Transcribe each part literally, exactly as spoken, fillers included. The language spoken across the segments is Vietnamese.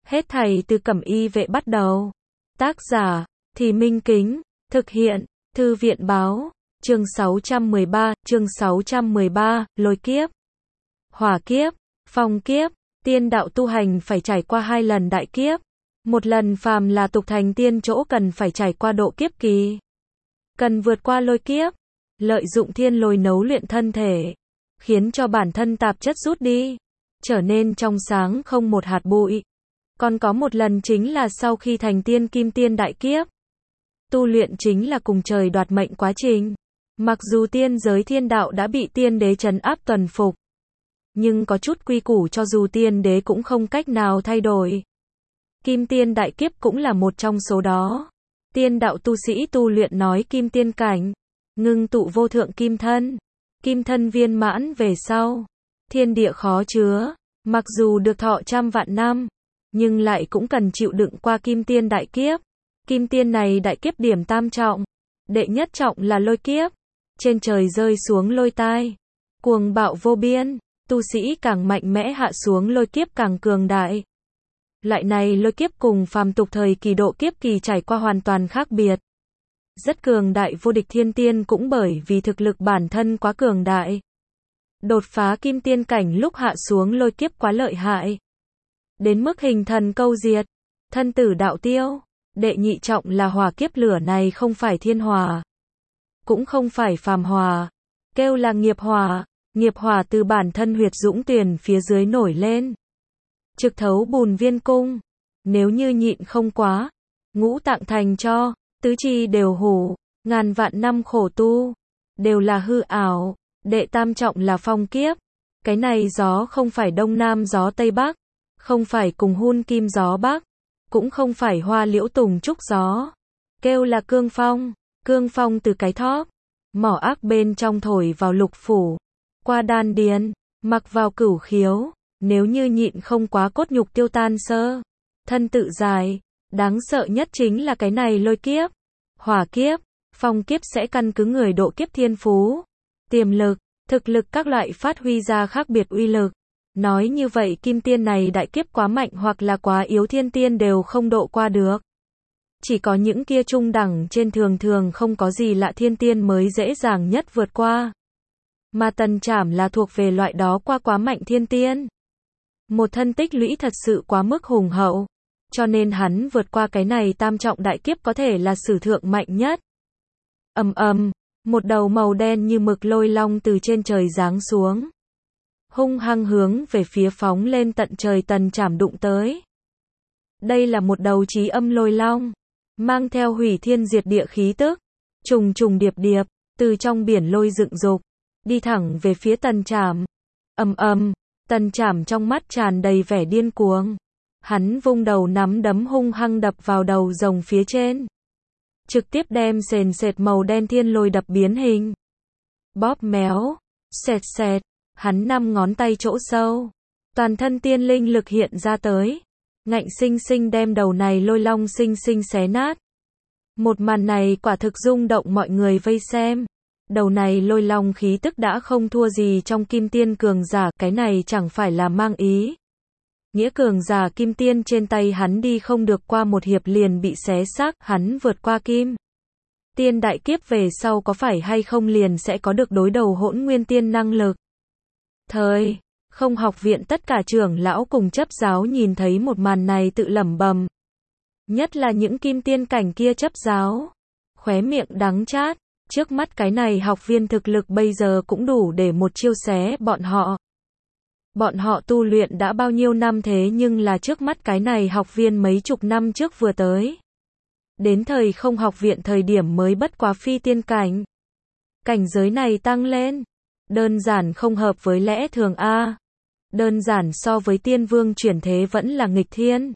Hết thảy từ Cẩm Y Vệ bắt đầu. Tác giả, Thì Minh Kính, thực hiện, Thư viện Báo, chương sáu trăm mười ba, chương sáu trăm mười ba, lôi kiếp, hỏa kiếp, phong kiếp, tiên đạo tu hành phải trải qua hai lần đại kiếp. Một lần phàm là tục thành tiên chỗ cần phải trải qua độ kiếp kỳ. Cần vượt qua lôi kiếp, lợi dụng thiên lôi nấu luyện thân thể, khiến cho bản thân tạp chất rút đi, trở nên trong sáng không một hạt bụi. Còn có một lần chính là sau khi thành tiên kim tiên đại kiếp. Tu luyện chính là cùng trời đoạt mệnh quá trình. Mặc dù tiên giới thiên đạo đã bị tiên đế trấn áp tuần phục, nhưng có chút quy củ cho dù tiên đế cũng không cách nào thay đổi. Kim tiên đại kiếp cũng là một trong số đó. Tiên đạo tu sĩ tu luyện nói kim tiên cảnh, ngưng tụ vô thượng kim thân. Kim thân viên mãn về sau, thiên địa khó chứa, mặc dù được thọ trăm vạn năm, nhưng lại cũng cần chịu đựng qua kim tiên đại kiếp. Kim tiên này đại kiếp điểm tam trọng. Đệ nhất trọng là lôi kiếp. Trên trời rơi xuống lôi tai, cuồng bạo vô biên, tu sĩ càng mạnh mẽ hạ xuống lôi kiếp càng cường đại. Loại này lôi kiếp cùng phàm tục thời kỳ độ kiếp kỳ trải qua hoàn toàn khác biệt. Rất cường đại vô địch thiên tiên cũng bởi vì thực lực bản thân quá cường đại. Đột phá kim tiên cảnh lúc hạ xuống lôi kiếp quá lợi hại. Đến mức hình thần câu diệt, thân tử đạo tiêu. Đệ nhị trọng là hỏa kiếp, lửa này không phải thiên hỏa, cũng không phải phàm hỏa, kêu là nghiệp hỏa. Nghiệp hỏa từ bản thân huyệt dũng tuyền phía dưới nổi lên, trực thấu bùn viên cung. Nếu như nhịn không quá, ngũ tạng thành cho, tứ chi đều hủ, ngàn vạn năm khổ tu, đều là hư ảo. Đệ tam trọng là phong kiếp. Cái này gió không phải đông nam gió tây bắc, không phải cùng hun kim gió bắc, cũng không phải hoa liễu tùng trúc gió, kêu là cương phong. Cương phong từ cái thóp, mỏ ác bên trong thổi vào lục phủ, qua đan điền, mặc vào cửu khiếu. Nếu như nhịn không quá cốt nhục tiêu tan sơ, thân tự dài. Đáng sợ nhất chính là cái này lôi kiếp. Hỏa kiếp, phong kiếp sẽ căn cứ người độ kiếp thiên phú, tiềm lực, thực lực các loại phát huy ra khác biệt uy lực. Nói như vậy kim tiên này đại kiếp quá mạnh hoặc là quá yếu thiên tiên đều không độ qua được. Chỉ có những kia trung đẳng trên thường thường không có gì lạ thiên tiên mới dễ dàng nhất vượt qua. Mà Tần Trảm là thuộc về loại đó qua quá mạnh thiên tiên. Một thân tích lũy thật sự quá mức hùng hậu, cho nên hắn vượt qua cái này tam trọng đại kiếp có thể là sử thượng mạnh nhất. Ầm ầm, một đầu màu đen như mực lôi long từ trên trời giáng xuống, hung hăng hướng về phía phóng lên tận trời Tần Trảm đụng tới. Đây là một đầu chí âm lôi long, mang theo hủy thiên diệt địa khí tức, trùng trùng điệp điệp, từ trong biển lôi dựng dục, đi thẳng về phía Tần Trảm. Ầm ầm, Tần Trảm trong mắt tràn đầy vẻ điên cuồng. Hắn vung đầu nắm đấm hung hăng đập vào đầu rồng phía trên, trực tiếp đem sền sệt màu đen thiên lôi đập biến hình, bóp méo, sệt sệt. Hắn năm ngón tay chỗ sâu, toàn thân tiên linh lực hiện ra tới, ngạnh sinh sinh đem đầu này lôi long sinh sinh xé nát. Một màn này quả thực rung động mọi người vây xem. Đầu này lôi long khí tức đã không thua gì trong kim tiên cường giả, cái này chẳng phải là mang ý nghĩa cường giả kim tiên trên tay hắn đi không được qua một hiệp liền bị xé xác. Hắn vượt qua kim tiên đại kiếp về sau có phải hay không liền sẽ có được đối đầu hỗn nguyên tiên năng lực. Thời không học viện tất cả trưởng lão cùng chấp giáo nhìn thấy một màn này tự lẩm bẩm. Nhất là những kim tiên cảnh kia chấp giáo, khóe miệng đắng chát. Trước mắt cái này học viên thực lực bây giờ cũng đủ để một chiêu xé bọn họ. Bọn họ tu luyện đã bao nhiêu năm thế nhưng là trước mắt cái này học viên mấy chục năm trước vừa tới. Đến thời không học viện thời điểm mới bất quá phi tiên cảnh. Cảnh giới này tăng lên, đơn giản không hợp với lẽ thường a. Đơn giản so với tiên vương chuyển thế vẫn là nghịch thiên.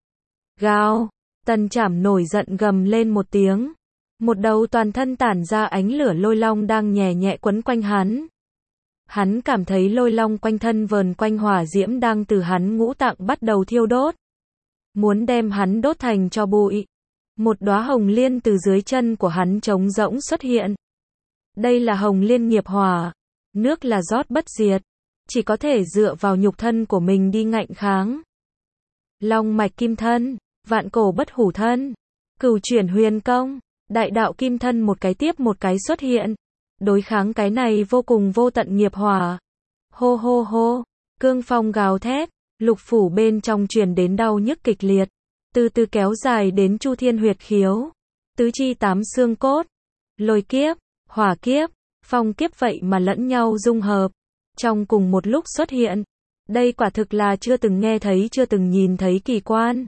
Gào, Tần Trảm nổi giận gầm lên một tiếng. Một đầu toàn thân tản ra ánh lửa lôi long đang nhẹ nhẹ quấn quanh hắn. Hắn cảm thấy lôi long quanh thân vờn quanh hỏa diễm đang từ hắn ngũ tạng bắt đầu thiêu đốt, muốn đem hắn đốt thành tro bụi. Một đóa hồng liên từ dưới chân của hắn trống rỗng xuất hiện. Đây là hồng liên nghiệp hỏa, nước là rót bất diệt, chỉ có thể dựa vào nhục thân của mình đi ngạnh kháng. long mạch kim thân, vạn cổ bất hủ thân, cửu chuyển huyền công, đại đạo kim thân một cái tiếp một cái xuất hiện, đối kháng cái này vô cùng vô tận nghiệp hỏa. Hô hô hô, cương phong gào thét, lục phủ bên trong truyền đến đau nhức kịch liệt, từ từ kéo dài đến chu thiên huyệt khiếu, tứ chi tám xương cốt, lôi kiếp, hỏa kiếp, phong kiếp vậy mà lẫn nhau dung hợp, trong cùng một lúc xuất hiện. Đây quả thực là chưa từng nghe thấy chưa từng nhìn thấy kỳ quan.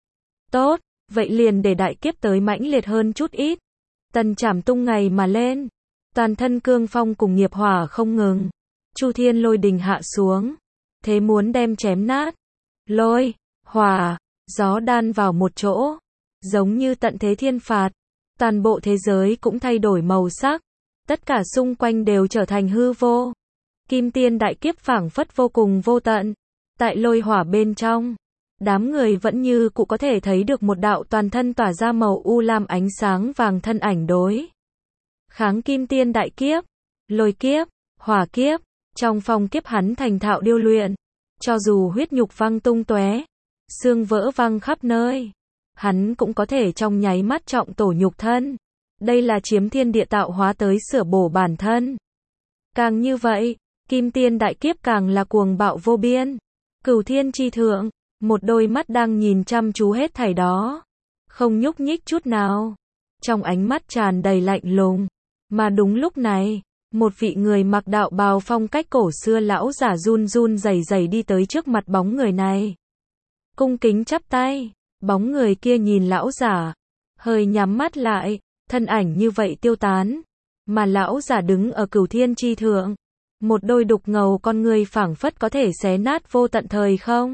Tốt, vậy liền để đại kiếp tới mãnh liệt hơn chút ít. Tần Trảm tung ngày mà lên, toàn thân cương phong cùng nghiệp hỏa không ngừng. Chu thiên lôi đình hạ xuống, thế muốn đem chém nát. Lôi, hỏa, gió đan vào một chỗ, giống như tận thế thiên phạt. Toàn bộ thế giới cũng thay đổi màu sắc, tất cả xung quanh đều trở thành hư vô. Kim tiên đại kiếp phảng phất vô cùng vô tận. Tại lôi hỏa bên trong, đám người vẫn như cụ có thể thấy được một đạo toàn thân tỏa ra màu u lam ánh sáng vàng thân ảnh đối kháng kim tiên đại kiếp, lôi kiếp, hỏa kiếp. Trong phong kiếp hắn thành thạo điêu luyện, cho dù huyết nhục văng tung tóe, xương vỡ văng khắp nơi, hắn cũng có thể trong nháy mắt trọng tổ nhục thân. Đây là chiếm thiên địa tạo hóa tới sửa bổ bản thân. Càng như vậy, kim tiên đại kiếp càng là cuồng bạo vô biên. Cửu thiên chi thượng, một đôi mắt đang nhìn chăm chú hết thảy đó, không nhúc nhích chút nào, trong ánh mắt tràn đầy lạnh lùng. Mà đúng lúc này, một vị người mặc đạo bào phong cách cổ xưa lão giả run run rẩy rẩy đi tới trước mặt bóng người này. Cung kính chắp tay, bóng người kia nhìn lão giả, hơi nhắm mắt lại, thân ảnh như vậy tiêu tán, mà lão giả đứng ở cửu thiên chi thượng, một đôi đục ngầu con người phảng phất có thể xé nát vô tận thời không.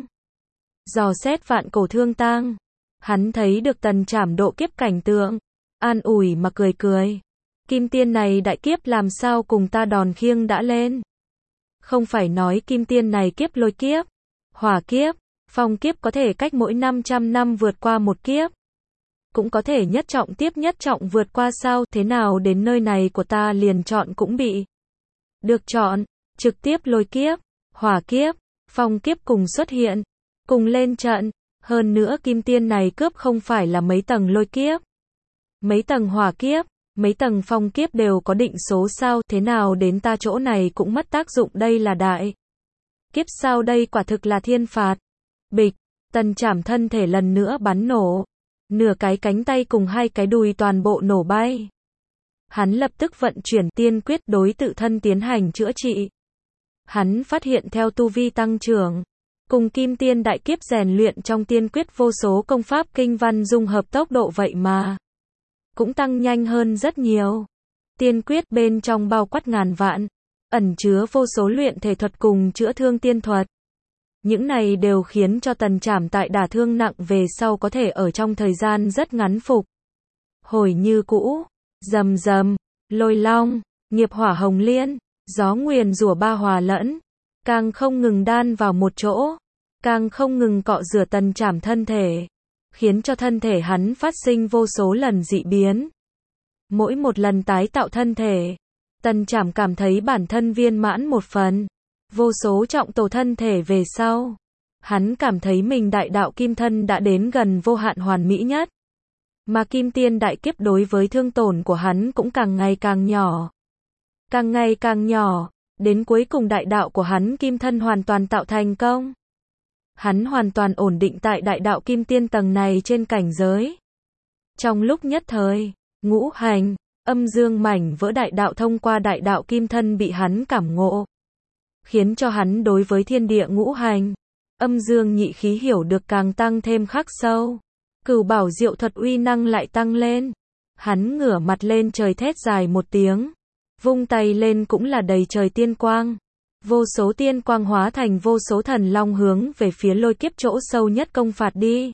Dò xét vạn cổ thương tang, hắn thấy được Tần Trảm độ kiếp cảnh tượng, an ủi mà cười cười. Kim tiên này đại kiếp làm sao cùng ta đòn khiêng đã lên. Không phải nói kim tiên này kiếp lôi kiếp, hỏa kiếp, phong kiếp có thể cách mỗi năm trăm năm vượt qua một kiếp. Cũng có thể nhất trọng tiếp nhất trọng vượt qua sao, thế nào đến nơi này của ta liền chọn cũng bị được chọn, trực tiếp lôi kiếp, hỏa kiếp, phong kiếp cùng xuất hiện, cùng lên trận. Hơn nữa kim tiên này cướp không phải là mấy tầng lôi kiếp, mấy tầng hỏa kiếp, mấy tầng phong kiếp đều có định số sao, thế nào đến ta chỗ này cũng mất tác dụng, đây là đại kiếp sao, đây quả thực là thiên phạt. Bịch, Tần Trảm thân thể lần nữa bắn nổ, nửa cái cánh tay cùng hai cái đùi toàn bộ nổ bay. Hắn lập tức vận chuyển tiên quyết đối tự thân tiến hành chữa trị. Hắn phát hiện theo tu vi tăng trưởng, cùng kim tiên đại kiếp rèn luyện trong tiên quyết vô số công pháp kinh văn dung hợp tốc độ vậy mà cũng tăng nhanh hơn rất nhiều. Tiên quyết bên trong bao quát ngàn vạn, ẩn chứa vô số luyện thể thuật cùng chữa thương tiên thuật. Những này đều khiến cho Tần Trảm tại đả thương nặng về sau có thể ở trong thời gian rất ngắn phục hồi như cũ. Rầm rầm, lôi long, nghiệp hỏa hồng liên, gió nguyền rủa ba hòa lẫn, càng không ngừng đan vào một chỗ, càng không ngừng cọ rửa Tần Trảm thân thể, khiến cho thân thể hắn phát sinh vô số lần dị biến. Mỗi một lần tái tạo thân thể, Tần Trảm cảm thấy bản thân viên mãn một phần. Vô số trọng tổ thân thể về sau, hắn cảm thấy mình đại đạo kim thân đã đến gần vô hạn hoàn mỹ nhất. Mà kim tiên đại kiếp đối với thương tổn của hắn cũng càng ngày càng nhỏ. Càng ngày càng nhỏ, đến cuối cùng đại đạo của hắn kim thân hoàn toàn tạo thành công. Hắn hoàn toàn ổn định tại đại đạo kim tiên tầng này trên cảnh giới. Trong lúc nhất thời, ngũ hành, âm dương mảnh vỡ đại đạo thông qua đại đạo kim thân bị hắn cảm ngộ, khiến cho hắn đối với thiên địa ngũ hành, âm dương nhị khí hiểu được càng tăng thêm khắc sâu. Cửu bảo diệu thuật uy năng lại tăng lên. Hắn ngửa mặt lên trời thét dài một tiếng, vung tay lên cũng là đầy trời tiên quang. Vô số tiên quang hóa thành vô số thần long hướng về phía lôi kiếp chỗ sâu nhất công phạt đi.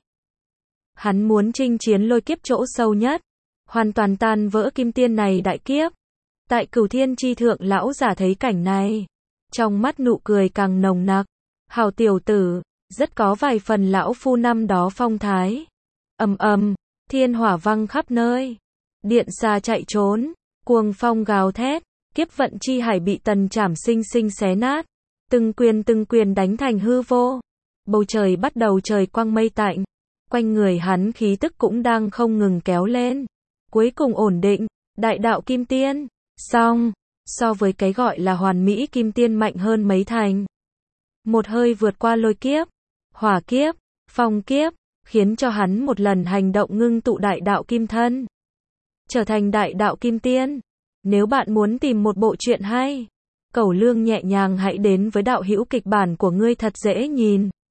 Hắn muốn chinh chiến lôi kiếp chỗ sâu nhất, hoàn toàn tan vỡ kim tiên này đại kiếp. Tại cửu thiên chi thượng lão giả thấy cảnh này, trong mắt nụ cười càng nồng nặc. Hảo tiểu tử, rất có vài phần lão phu năm đó phong thái. Ầm ầm, thiên hỏa văng khắp nơi, điện xa chạy trốn, cuồng phong gào thét, kiếp vận chi hải bị Tần Trảm sinh sinh xé nát, từng quyền từng quyền đánh thành hư vô. bầu trời bắt đầu trời quang mây tạnh. Quanh người hắn khí tức cũng đang không ngừng kéo lên. Cuối cùng ổn định, đại đạo kim tiên. Xong, so với cái gọi là hoàn mỹ kim tiên mạnh hơn mấy thành. Một hơi vượt qua lôi kiếp, hỏa kiếp, phong kiếp, khiến cho hắn một lần hành động ngưng tụ đại đạo kim thân. Trở thành đại đạo kim tiên. Nếu bạn muốn tìm một bộ truyện hay, Cẩu Lương nhẹ nhàng hãy đến với đạo hữu kịch bản của ngươi thật dễ nhìn.